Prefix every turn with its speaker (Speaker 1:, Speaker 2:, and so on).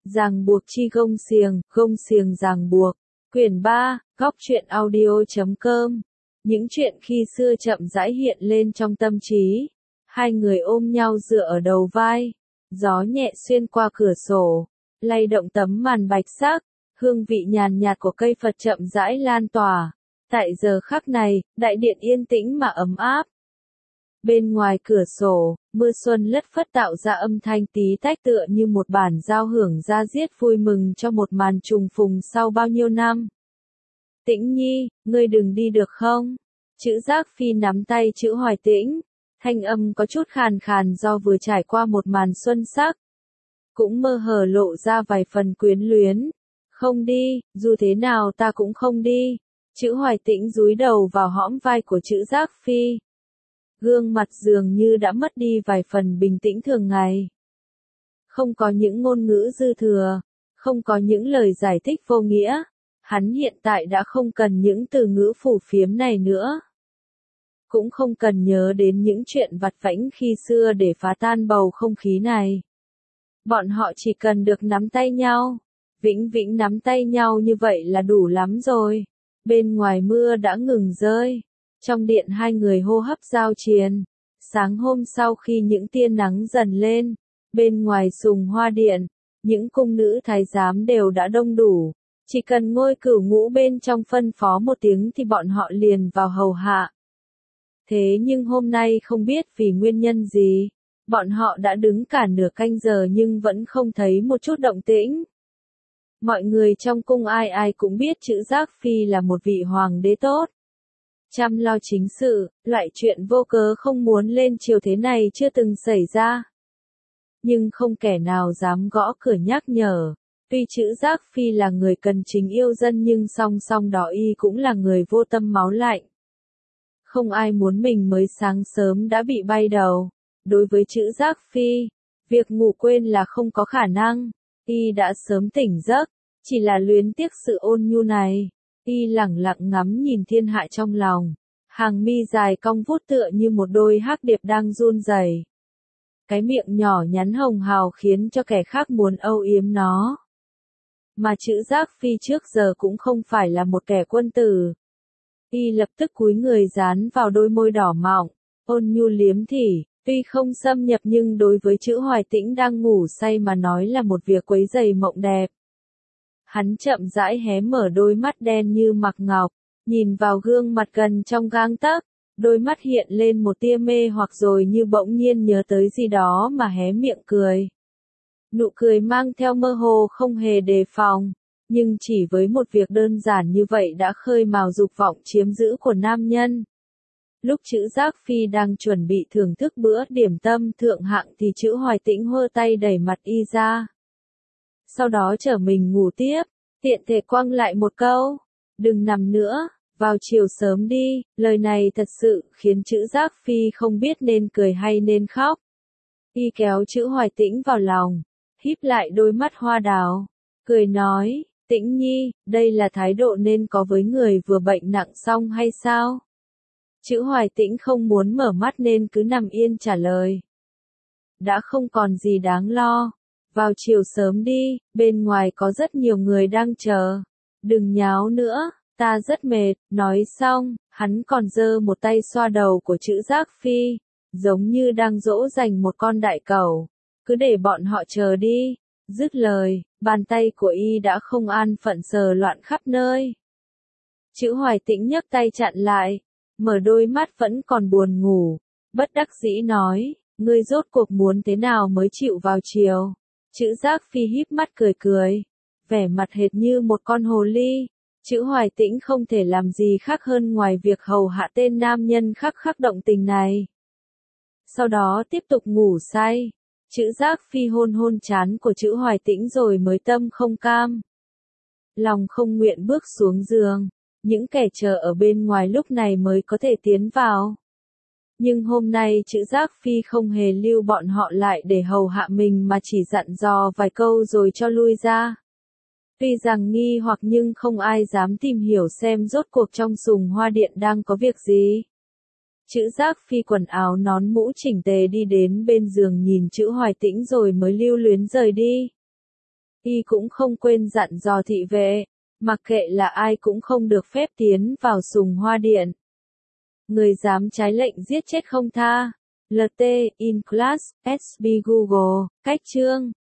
Speaker 1: Ràng buộc chi gông xiềng ràng buộc. Quyển 3, góc truyện audio.com. Những chuyện khi xưa chậm rãi hiện lên trong tâm trí. Hai người ôm nhau dựa ở đầu vai. Gió nhẹ xuyên qua cửa sổ, lay động tấm màn bạch sắc. Hương vị nhàn nhạt của cây Phật chậm rãi lan tỏa. Tại giờ khắc này, đại điện yên tĩnh mà ấm áp. Bên ngoài cửa sổ, mưa xuân lất phất tạo ra âm thanh tí tách tựa như một bản giao hưởng da diết vui mừng cho một màn trùng phùng sau bao nhiêu năm. Tĩnh Nhi, ngươi đừng đi được không? Chữ Giác Phi nắm tay chữ Hoài Tĩnh, thanh âm có chút khàn khàn do vừa trải qua một màn xuân sắc. Cũng mơ hồ lộ ra vài phần quyến luyến. Không đi, dù thế nào ta cũng không đi. Chữ Hoài Tĩnh dúi đầu vào hõm vai của chữ Giác Phi. Gương mặt dường như đã mất đi vài phần bình tĩnh thường ngày. Không có những ngôn ngữ dư thừa, không có những lời giải thích vô nghĩa. Hắn hiện tại đã không cần những từ ngữ phù phiếm này nữa. Cũng không cần nhớ đến những chuyện vặt vãnh khi xưa để phá tan bầu không khí này. Bọn họ chỉ cần được nắm tay nhau. Vĩnh viễn nắm tay nhau như vậy là đủ lắm rồi. Bên ngoài mưa đã ngừng rơi. Trong điện hai người hô hấp giao triền. Sáng hôm sau khi những tia nắng dần lên, bên ngoài sùng hoa điện, những cung nữ thái giám đều đã đông đủ. Chỉ cần Ngôi Cửu Ngũ bên trong phân phó một tiếng thì bọn họ liền vào hầu hạ. Thế nhưng hôm nay không biết vì nguyên nhân gì, bọn họ đã đứng cả nửa canh giờ nhưng vẫn không thấy một chút động tĩnh. Mọi người trong cung ai ai cũng biết chữ Giác Phi là một vị hoàng đế tốt. Chăm lo chính sự, loại chuyện vô cớ không muốn lên triều thế này chưa từng xảy ra. Nhưng không kẻ nào dám gõ cửa nhắc nhở. Tuy chữ Giác Phi là người cần chính yêu dân nhưng song song đó y cũng là người vô tâm máu lạnh. Không ai muốn mình mới sáng sớm đã bị bay đầu. Đối với chữ Giác Phi, việc ngủ quên là không có khả năng. Y đã sớm tỉnh giấc, chỉ là luyến tiếc sự ôn nhu này. Y lẳng lặng ngắm nhìn thiên hạ trong lòng. Hàng mi dài cong vút tựa như một đôi hắc điệp đang run rẩy. Cái miệng nhỏ nhắn hồng hào khiến cho kẻ khác muốn âu yếm nó. Mà chữ Giác Phi trước giờ cũng không phải là một kẻ quân tử. Y lập tức cúi người dán vào đôi môi đỏ mọng, ôn nhu liếm thỉ, tuy không xâm nhập nhưng đối với chữ Hoài Tĩnh đang ngủ say mà nói là một việc quấy rầy mộng đẹp. Hắn chậm rãi hé mở đôi mắt đen như mặc ngọc, nhìn vào gương mặt gần trong gang tấc, đôi mắt hiện lên một tia mê hoặc rồi như bỗng nhiên nhớ tới gì đó mà hé miệng cười. Nụ cười mang theo mơ hồ không hề đề phòng, nhưng chỉ với một việc đơn giản như vậy đã khơi mào dục vọng chiếm giữ của nam nhân. Lúc chữ Giác Phi đang chuẩn bị thưởng thức bữa điểm tâm thượng hạng thì chữ Hoài Tĩnh hơ tay đẩy mặt y ra. Sau đó trở mình ngủ tiếp, tiện thể quăng lại một câu, đừng nằm nữa, vào chiều sớm đi. Lời này thật sự khiến chữ Giác Phi không biết nên cười hay nên khóc. Y kéo chữ Hoài Tĩnh vào lòng, híp lại đôi mắt hoa đào, cười nói, Tĩnh Nhi, đây là thái độ nên có với người vừa bệnh nặng xong hay sao? Chữ Hoài Tĩnh không muốn mở mắt nên cứ nằm yên trả lời. Đã không còn gì đáng lo. Vào chiều sớm đi, bên ngoài có rất nhiều người đang chờ. Đừng nháo nữa, ta rất mệt. Nói xong, hắn còn giơ một tay xoa đầu của chữ Giác Phi, giống như đang dỗ dành một con đại cẩu. Cứ để bọn họ chờ đi. Dứt lời, bàn tay của y đã không an phận sờ loạn khắp nơi. Chữ Hoài Tĩnh nhấc tay chặn lại, mở đôi mắt vẫn còn buồn ngủ, bất đắc dĩ nói, ngươi rốt cuộc muốn thế nào mới chịu vào chiều. Chữ Giác Phi híp mắt cười cười, vẻ mặt hệt như một con hồ ly. Chữ Hoài Tĩnh không thể làm gì khác hơn ngoài việc hầu hạ tên nam nhân khắc khắc động tình này. Sau đó tiếp tục ngủ say. Chữ Giác Phi hôn hôn trán của chữ Hoài Tĩnh rồi mới tâm không cam. Lòng không nguyện bước xuống giường. Những kẻ chờ ở bên ngoài lúc này mới có thể tiến vào. Nhưng hôm nay chữ Giác Phi không hề lưu bọn họ lại để hầu hạ mình mà chỉ dặn dò vài câu rồi cho lui ra. Tuy rằng nghi hoặc nhưng không ai dám tìm hiểu xem rốt cuộc trong sùng hoa điện đang có việc gì. Chữ Giác Phi quần áo nón mũ chỉnh tề đi đến bên giường nhìn chữ Hoài Tĩnh rồi mới lưu luyến rời đi. Y cũng không quên dặn dò thị vệ, mặc kệ là ai cũng không được phép tiến vào sùng hoa điện. Người dám trái lệnh giết chết không tha. LT, In Class, SB Google, cách chương.